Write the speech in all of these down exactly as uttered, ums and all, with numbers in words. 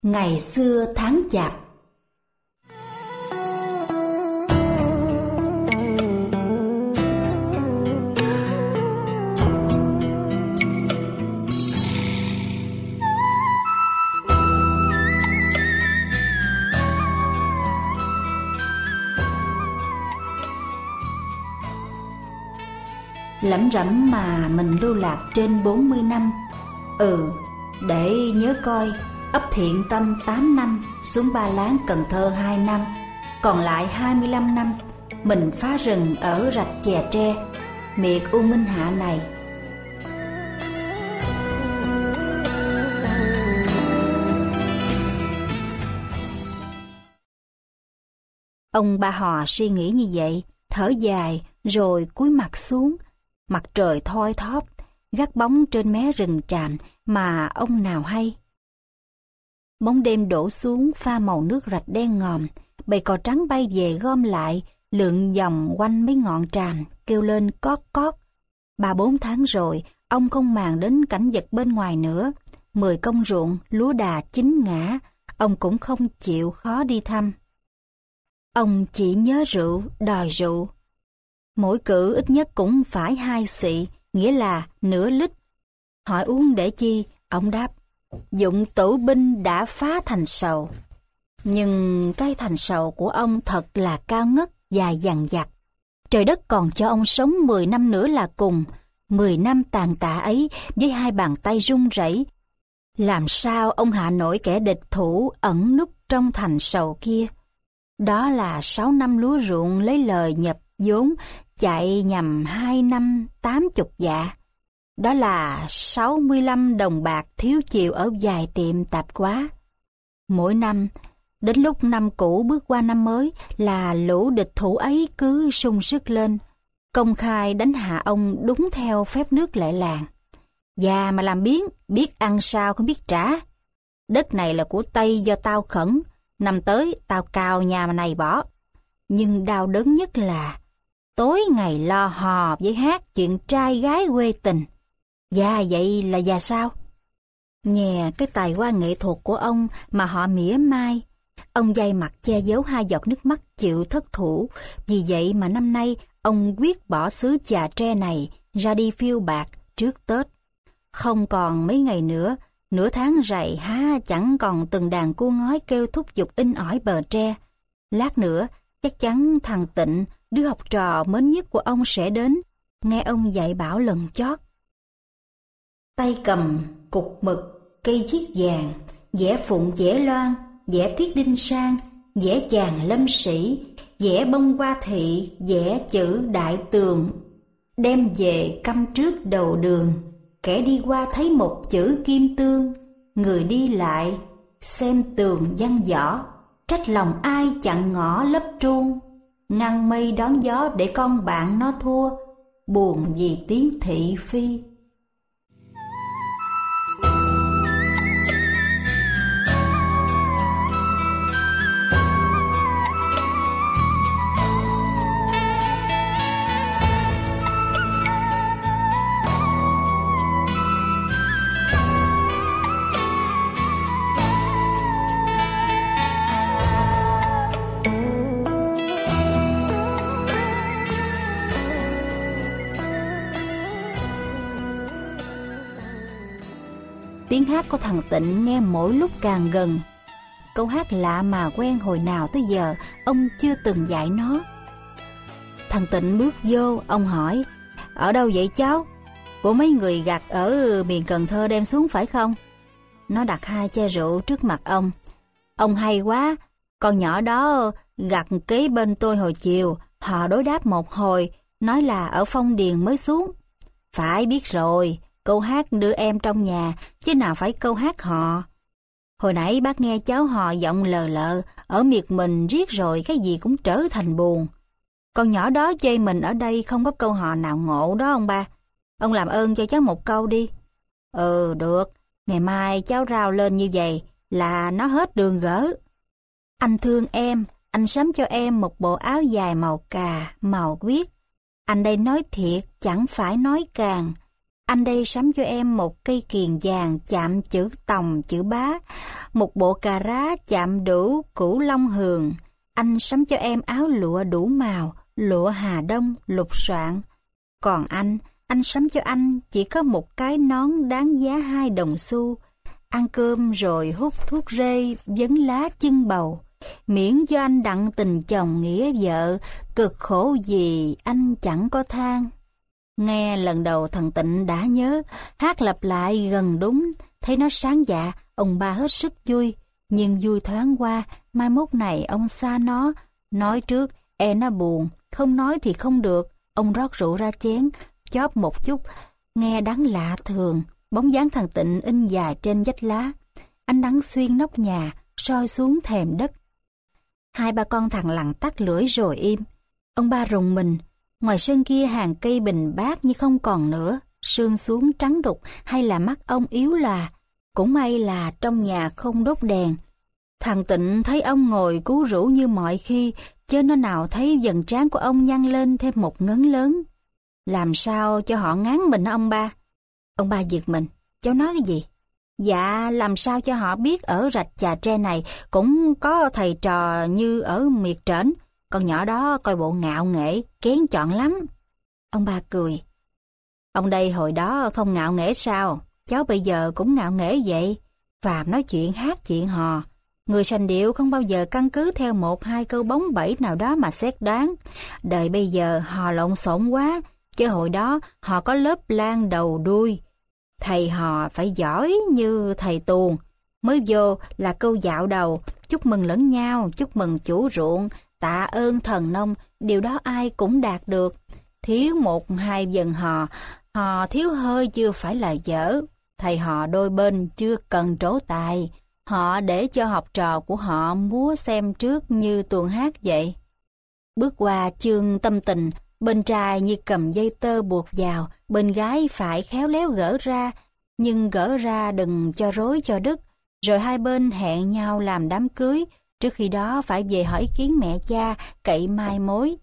Ngày xưa tháng chạp. Lẩm rẩm mà mình lưu lạc trên bốn mươi năm. Ừ, để nhớ coi, ấp Thiện Tâm tám năm, xuống Ba Láng Cần Thơ hai năm, còn lại hai mươi lăm năm mình phá rừng ở rạch Chè Tre, miệt U Minh Hạ này. Ông Ba Hò suy nghĩ như vậy, thở dài rồi cúi mặt xuống. Mặt trời thoi thóp, gác bóng trên mé rừng tràm mà ông nào hay. Bóng đêm đổ xuống pha màu nước rạch đen ngòm, bầy cò trắng bay về gom lại, lượn vòng quanh mấy ngọn tràm, kêu lên cót cót. Ba bốn tháng rồi, ông không màng đến cảnh vật bên ngoài nữa. Mười công ruộng, lúa đà chín ngã, ông cũng không chịu khó đi thăm. Ông chỉ nhớ rượu, đòi rượu. Mỗi cữ ít nhất cũng phải hai xị, nghĩa là nửa lít. Hỏi uống để chi, ông đáp, dụng tử binh đã phá thành sầu. Nhưng cái thành sầu của ông thật là cao ngất và dằng dặc. Trời đất còn cho ông sống mười năm nữa là cùng. Mười năm tàn tạ ấy với hai bàn tay run rẩy. Làm sao ông hạ nổi kẻ địch thủ ẩn núp trong thành sầu kia? Đó là sáu năm lúa ruộng lấy lời nhập vốn, chạy nhằm hai năm tám chục dạ. Đó là sáu mươi lăm đồng bạc thiếu chiều ở vài tiệm tạp hóa. Mỗi năm, đến lúc năm cũ bước qua năm mới là lũ địch thủ ấy cứ sung sức lên, công khai đánh hạ ông đúng theo phép nước lệ làng. Già mà làm biếng, biết ăn sao không biết trả. Đất này là của Tây do tao khẩn, năm tới tao cào nhà này bỏ. Nhưng đau đớn nhất là tối ngày lo hò với hát chuyện trai gái quê tình. Già vậy là già sao? Nhè cái tài hoa nghệ thuật của ông mà họ mỉa mai. Ông day mặt che giấu hai giọt nước mắt chịu thất thủ. Vì vậy mà năm nay ông quyết bỏ xứ Chà Tre này ra đi phiêu bạc trước Tết. Không còn mấy ngày nữa, nửa tháng rày há chẳng còn từng đàn cua ngói kêu thúc giục in ỏi bờ tre. Lát nữa, chắc chắn thằng Tịnh, đứa học trò mến nhất của ông sẽ đến, nghe ông dạy bảo lần chót. Tay cầm, cục mực, cây chiết vàng, vẽ phụng vẽ loan, vẽ tiết đinh sang, vẽ chàng lâm sĩ, vẽ bông hoa thị, vẽ chữ đại tường. Đem về cắm trước đầu đường, kẻ đi qua thấy một chữ kim tương, người đi lại, xem tường văn võ, trách lòng ai chặn ngõ lấp truông, ngăn mây đón gió để con bạn nó thua, buồn vì tiếng thị phi. Tiếng hát của thằng Tịnh nghe mỗi lúc càng gần. Câu hát lạ mà quen hồi nào tới giờ ông chưa từng dạy nó. Thằng Tịnh bước vô, ông hỏi, ở đâu vậy cháu? Của mấy người gặt ở miền Cần Thơ đem xuống phải không? Nó đặt hai chai rượu trước mặt ông. Ông hay quá, con nhỏ đó gặt kế bên tôi hồi chiều, họ đối đáp một hồi, nói là ở Phong Điền mới xuống. Phải biết rồi, câu hát đưa em trong nhà, chứ nào phải câu hát họ. Hồi nãy bác nghe cháu hò giọng lờ lợ, ở miệt mình riết rồi cái gì cũng trở thành buồn. Con nhỏ đó chơi mình ở đây không có câu hò nào ngộ đó ông ba. Ông làm ơn cho cháu một câu đi. Ừ, được, ngày mai cháu rao lên như vậy là nó hết đường gỡ. Anh thương em, anh sắm cho em một bộ áo dài màu cà, màu quyết. Anh đây nói thiệt, chẳng phải nói càng. Anh đây sắm cho em một cây kiềng vàng chạm chữ tòng chữ bá, một bộ cà rá chạm đủ cửu long hường. Anh sắm cho em áo lụa đủ màu, lụa Hà Đông, lục soạn. Còn anh, anh sắm cho anh chỉ có một cái nón đáng giá hai đồng xu. Ăn cơm rồi hút thuốc rê, vấn lá chân bầu. Miễn cho anh đặng tình chồng nghĩa vợ, cực khổ gì anh chẳng có than. Nghe lần đầu thằng Tịnh đã nhớ, hát lặp lại gần đúng, thấy nó sáng dạ, ông ba hết sức vui. Nhưng vui thoáng qua, mai mốt này ông xa nó, nói trước, e nó buồn, không nói thì không được. Ông rót rượu ra chén, chóp một chút, nghe đắng lạ thường, bóng dáng thằng Tịnh in dài trên vách lá. Ánh nắng xuyên nóc nhà, soi xuống thềm đất. Hai ba con thằng lằn tắt lưỡi rồi im. Ông ba rùng mình. Ngoài sân kia hàng cây bình bát như không còn nữa, sương xuống trắng đục hay là mắt ông yếu là. Cũng may là trong nhà không đốt đèn. Thằng Tịnh thấy ông ngồi cú rũ như mọi khi, chứ nó nào thấy dần trán của ông nhăn lên thêm một ngấn lớn. Làm sao cho họ ngán mình ông ba? Ông ba giật mình. Cháu nói cái gì? Dạ, làm sao cho họ biết ở rạch Chà Tre này cũng có thầy trò như ở miệt trển. Con nhỏ đó coi bộ ngạo nghễ, kén chọn lắm. Ông ba cười. Ông đây hồi đó không ngạo nghễ sao? Cháu bây giờ cũng ngạo nghễ vậy. Phàm nói chuyện hát chuyện hò. Người sành điệu không bao giờ căn cứ theo một hai câu bóng bẩy nào đó mà xét đoán. Đời bây giờ hò lộn xộn quá, chứ hồi đó họ có lớp lan đầu đuôi. Thầy hò phải giỏi như thầy tuồng. Mới vô là câu dạo đầu, chúc mừng lẫn nhau, chúc mừng chủ ruộng, tạ ơn thần nông, điều đó ai cũng đạt được. Thiếu một hai dần hò, hò thiếu hơi chưa phải là dở. Thầy hò đôi bên chưa cần trổ tài, họ để cho học trò của họ múa xem trước như tuồng hát vậy. Bước qua chương tâm tình, bên trai như cầm dây tơ buộc vào, bên gái phải khéo léo gỡ ra, nhưng gỡ ra đừng cho rối cho đứt. Rồi hai bên hẹn nhau làm đám cưới, trước khi đó phải về hỏi ý kiến mẹ cha, cậy mai mối.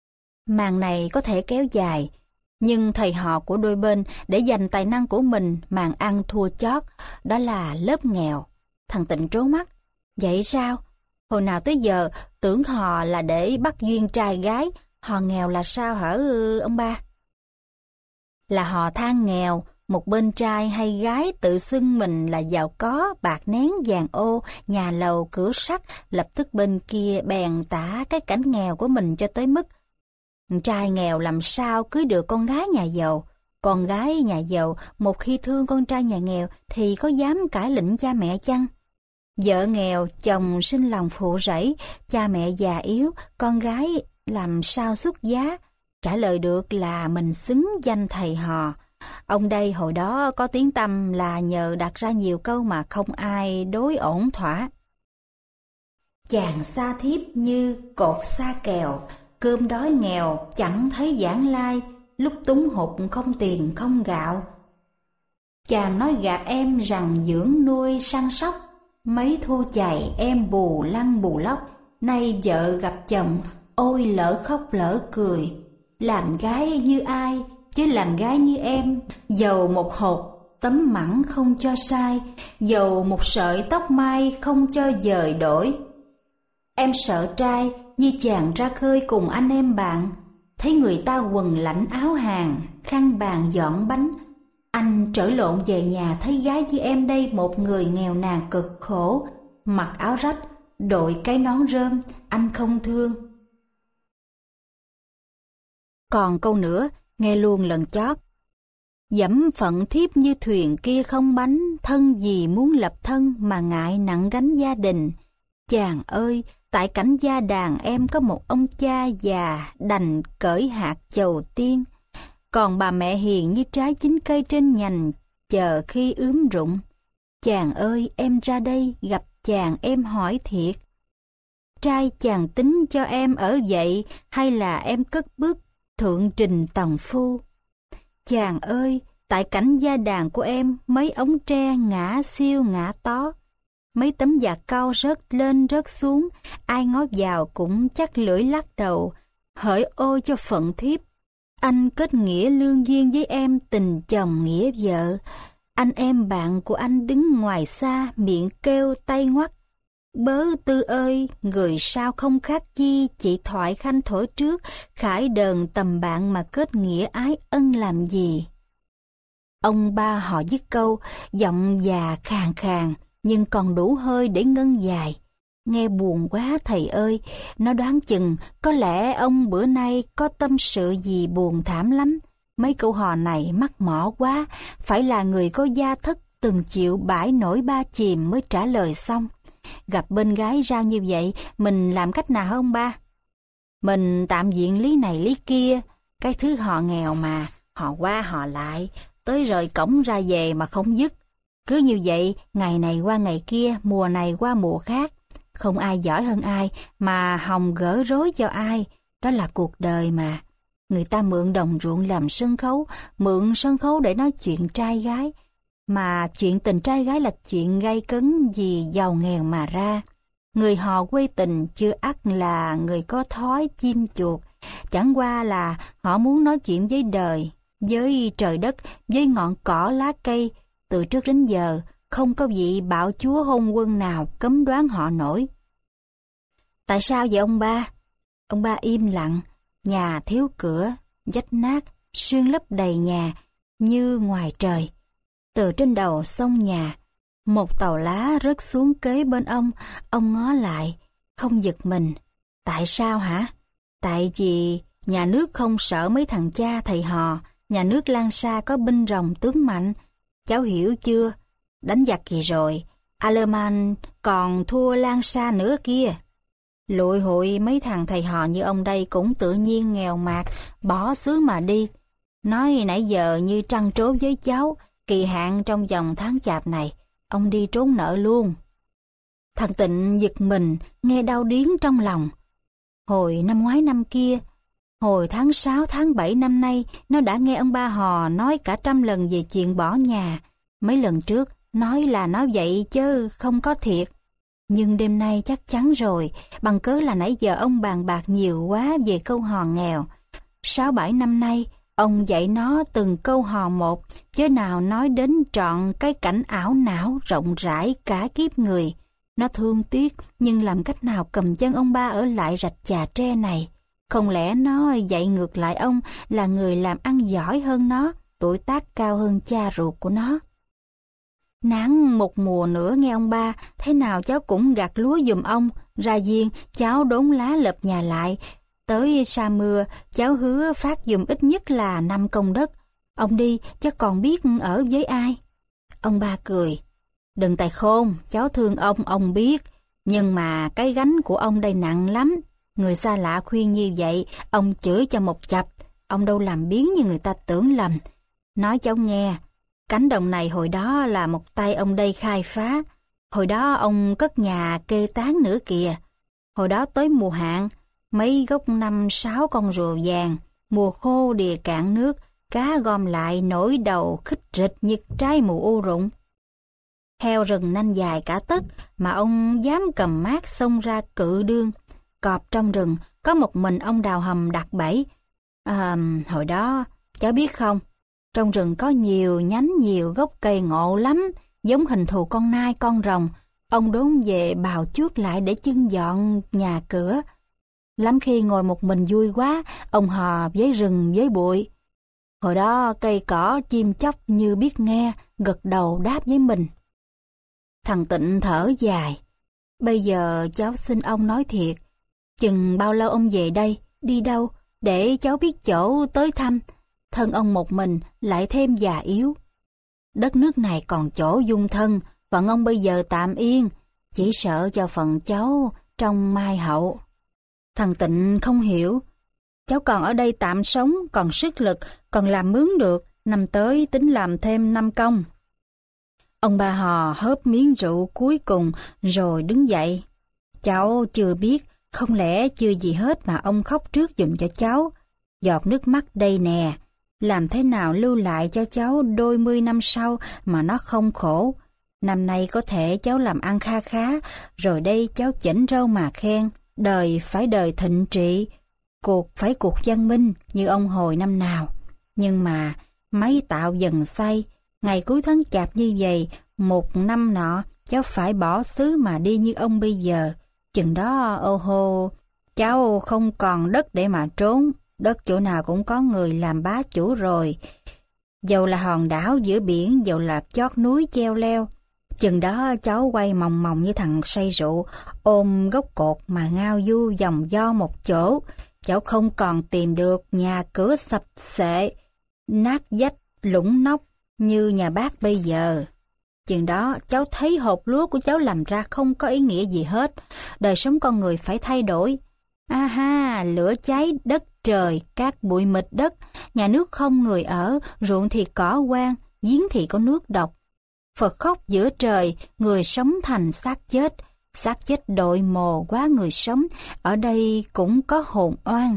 Màn này có thể kéo dài, nhưng thầy họ của đôi bên để dành tài năng của mình màn ăn thua chót, đó là lớp nghèo. Thằng Tịnh trố mắt. Vậy sao? Hồi nào tới giờ tưởng hò là để bắt duyên trai gái, hò nghèo là sao hả ông ba? Là hò than nghèo, một bên trai hay gái tự xưng mình là giàu có, bạc nén vàng ô, nhà lầu cửa sắt, lập tức bên kia bèn tả cái cảnh nghèo của mình cho tới mức trai nghèo làm sao cưới được con gái nhà giàu. Con gái nhà giàu một khi thương con trai nhà nghèo thì có dám cãi lệnh cha mẹ chăng? Vợ nghèo, chồng sinh lòng phụ rẫy, cha mẹ già yếu, con gái làm sao xuất giá? Trả lời được là mình xứng danh thầy hò. Ông đây hồi đó có tiếng tăm là nhờ đặt ra nhiều câu mà không ai đối ổn thỏa. Chàng xa thiếp như cột xa kèo, cơm đói nghèo chẳng thấy vãng lai, lúc túng hụt không tiền không gạo. Chàng nói gạt em rằng dưỡng nuôi săn sóc, mấy thu chày em bù lăn bù lóc, nay vợ gặp chồng, ôi lỡ khóc lỡ cười. Làm gái như ai, chứ làm gái như em, dầu một hột tấm mẳng không cho sai, dầu một sợi tóc mai không cho dời đổi. Em sợ trai như chàng ra khơi cùng anh em bạn, thấy người ta quần lãnh áo hàng, khăn bàn dọn bánh. Anh trở lộn về nhà thấy gái như em đây một người nghèo nàn cực khổ, mặc áo rách, đội cái nón rơm, anh không thương. Còn câu nữa, nghe luôn lần chót. Dẫm phận thiếp như thuyền kia không bánh, thân gì muốn lập thân mà ngại nặng gánh gia đình. Chàng ơi, tại cảnh gia đàn em có một ông cha già đành cởi hạt chầu tiên. Còn bà mẹ hiền như trái chín cây trên nhành, chờ khi ướm rụng. Chàng ơi, em ra đây gặp chàng em hỏi thiệt. Trai chàng tính cho em ở vậy, hay là em cất bước thượng trình tòng phu? Chàng ơi, tại cảnh gia đàn của em, mấy ống tre ngã siêu ngã tó, mấy tấm giạc cao rớt lên rớt xuống, ai ngó vào cũng chắc lưỡi lắc đầu, hỡi ôi cho phận thiếp. Anh kết nghĩa lương duyên với em tình chồng nghĩa vợ. Anh em bạn của anh đứng ngoài xa, miệng kêu tay ngoắt. Bớ Tư ơi, người sao không khác chi, chị thoại khanh thổi trước, khải đờn tầm bạn mà kết nghĩa ái ân làm gì. Ông ba họ dứt câu, giọng già khàn khàn, nhưng còn đủ hơi để ngân dài. Nghe buồn quá thầy ơi, nó đoán chừng có lẽ ông bữa nay có tâm sự gì buồn thảm lắm. Mấy câu hò này mắc mỏ quá, phải là người có gia thất từng chịu bãi nổi ba chìm mới trả lời xong. Gặp bên gái rao như vậy, mình làm cách nào hả ông ba? Mình tạm diện lý này lý kia, cái thứ họ nghèo mà, họ qua họ lại, tới rời cổng ra về mà không dứt. Cứ như vậy, ngày này qua ngày kia, mùa này qua mùa khác. Không ai giỏi hơn ai, mà hòng gỡ rối cho ai. Đó là cuộc đời mà. Người ta mượn đồng ruộng làm sân khấu, mượn sân khấu để nói chuyện trai gái. Mà chuyện tình trai gái là chuyện gay cấn vì giàu nghèo mà ra. Người họ quê tình chưa ắt là người có thói chim chuột. Chẳng qua là họ muốn nói chuyện với đời, với trời đất, với ngọn cỏ lá cây. Từ trước đến giờ, không có vị bạo chúa hôn quân nào cấm đoán họ nổi. Tại sao vậy ông ba? Ông ba im lặng, nhà thiếu cửa, vách nát, sương lấp đầy nhà, như ngoài trời. Từ trên đầu sông nhà, một tàu lá rớt xuống kế bên ông, ông ngó lại, không giật mình. Tại sao hả? Tại vì nhà nước không sợ mấy thằng cha thầy hò, nhà nước Lan Sa có binh rồng tướng mạnh. Cháu hiểu chưa? Đánh giặc kỳ rồi, Aleman còn thua Lan Sa nữa kia. Lụi hội mấy thằng thầy hò như ông đây cũng tự nhiên nghèo mạt, bỏ xứ mà đi. Nói nãy giờ như trăn trối với cháu, kỳ hạn trong vòng tháng chạp này, ông đi trốn nợ luôn. Thằng Tịnh giật mình, nghe đau điếng trong lòng. Hồi năm ngoái năm kia, hồi tháng sáu tháng bảy năm nay, nó đã nghe ông ba hò nói cả trăm lần về chuyện bỏ nhà. Mấy lần trước, nói là nói vậy chứ không có thiệt. Nhưng đêm nay chắc chắn rồi, bằng cớ là nãy giờ ông bàn bạc nhiều quá về câu hò nghèo. Sáu bảy năm nay, ông dạy nó từng câu hò một, chứ nào nói đến trọn cái cảnh ảo não rộng rãi cả kiếp người. Nó thương tiếc, nhưng làm cách nào cầm chân ông ba ở lại rạch Chà Tre này? Không lẽ nó dạy ngược lại ông là người làm ăn giỏi hơn nó, tuổi tác cao hơn cha ruột của nó? Nắng một mùa nữa nghe ông ba, thế nào cháu cũng gặt lúa giùm ông, ra giêng cháu đốn lá lợp nhà lại. Tới sa mưa, cháu hứa phát giùm ít nhất là năm công đất. Ông đi, cháu còn biết ở với ai? Ông ba cười. Đừng tài khôn, cháu thương ông, ông biết. Nhưng mà cái gánh của ông đây nặng lắm. Người xa lạ khuyên như vậy, ông chửi cho một chập. Ông đâu làm biến như người ta tưởng lầm. Nói cháu nghe, cánh đồng này hồi đó là một tay ông đây khai phá. Hồi đó ông cất nhà kê tán nữa kìa. Hồi đó tới mùa hạn, mấy gốc năm sáu con rùa vàng, mùa khô đìa cạn nước, cá gom lại nổi đầu khích rịch như trái mù ô rụng. Heo rừng nanh dài cả tấc mà ông dám cầm mát xông ra cự đương. Cọp trong rừng, có một mình ông đào hầm đặt bẫy. À, hồi đó, cháu biết không, trong rừng có nhiều nhánh nhiều gốc cây ngộ lắm, giống hình thù con nai con rồng. Ông đốn về bào chuốt lại để chưng dọn nhà cửa. Lắm khi ngồi một mình vui quá, ông hò với rừng với bụi. Hồi đó cây cỏ chim chóc như biết nghe, gật đầu đáp với mình. Thằng Tịnh thở dài. Bây giờ cháu xin ông nói thiệt, chừng bao lâu ông về đây, đi đâu, để cháu biết chỗ tới thăm. Thân ông một mình lại thêm già yếu. Đất nước này còn chỗ dung thân, phận ông bây giờ tạm yên, chỉ sợ cho phần cháu trong mai hậu. Thằng Tịnh không hiểu. Cháu còn ở đây tạm sống, còn sức lực, còn làm mướn được, năm tới tính làm thêm năm công. Ông ba hò hớp miếng rượu cuối cùng rồi đứng dậy. Cháu chưa biết, không lẽ chưa gì hết mà ông khóc trước giùm cho cháu. Giọt nước mắt đây nè, làm thế nào lưu lại cho cháu đôi mươi năm sau mà nó không khổ. Năm nay có thể cháu làm ăn kha khá, rồi đây cháu chỉnh râu mà khen, đời phải đời thịnh trị. cuộc phải cuộc văn minh như ông hồi năm nào. Nhưng mà máy tạo dần say, ngày cuối tháng chạp như vậy, một năm nọ cháu phải bỏ xứ mà đi như ông bây giờ. Chừng đó ô hô, cháu không còn đất để mà trốn, đất chỗ nào cũng có người làm bá chủ rồi. Dầu là hòn đảo giữa biển, dầu là chót núi treo leo. Chừng đó cháu quay mòng mòng như thằng say rượu, ôm gốc cột mà ngao du vòng vo một chỗ. Cháu không còn tìm được nhà cửa sập xệ, nát vách, lũng nóc như nhà bác bây giờ. Chừng đó cháu thấy hột lúa của cháu làm ra không có ý nghĩa gì hết. Đời sống con người phải thay đổi. A ha, lửa cháy đất trời, cát bụi mịt đất, nhà nước không người ở, ruộng thì cỏ hoang, giếng thì có nước độc. Phật khóc giữa trời, người sống thành xác chết, xác chết đội mồ quá người sống, ở đây cũng có hồn oan.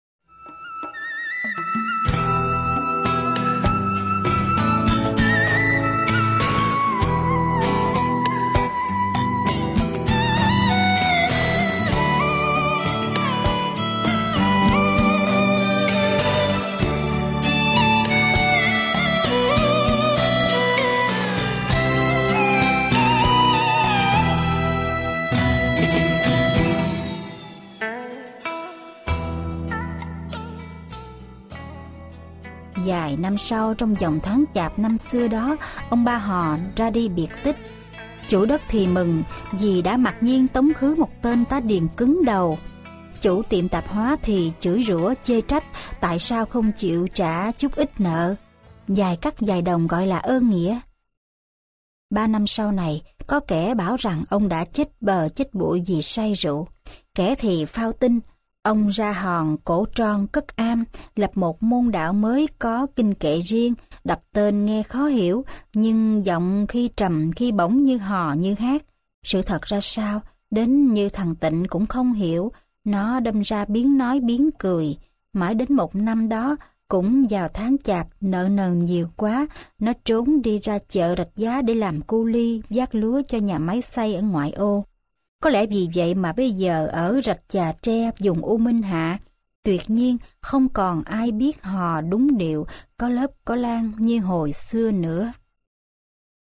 Vài năm sau, trong dòng tháng chạp năm xưa đó, ông Ba Hò ra đi biệt tích. Chủ đất thì mừng vì đã mặc nhiên tống khứ một tên tá điền cứng đầu. Chủ tiệm tạp hóa thì chửi rủa chê trách tại sao không chịu trả chút ít nợ. Vài cắt vài đồng gọi là ơn nghĩa. Ba năm sau này, có kẻ bảo rằng ông đã chết bờ chết bụi vì say rượu. Kẻ thì phao tin ông ra hòn cổ tròn cất am, lập một môn đạo mới có kinh kệ riêng, đọc tên nghe khó hiểu, nhưng giọng khi trầm khi bổng như hò như hát. Sự thật ra sao, đến như thằng Tịnh cũng không hiểu, nó đâm ra biến nói biến cười. Mãi đến một năm đó, cũng vào tháng chạp, nợ nần nhiều quá, nó trốn đi ra chợ Rạch Giá để làm cu li, vác lúa cho nhà máy xay ở ngoại ô. Có lẽ vì vậy mà bây giờ ở Rạch Chà Tre, vùng U Minh Hạ, tuyệt nhiên không còn ai biết hò đúng điệu, có lớp có lan như hồi xưa nữa.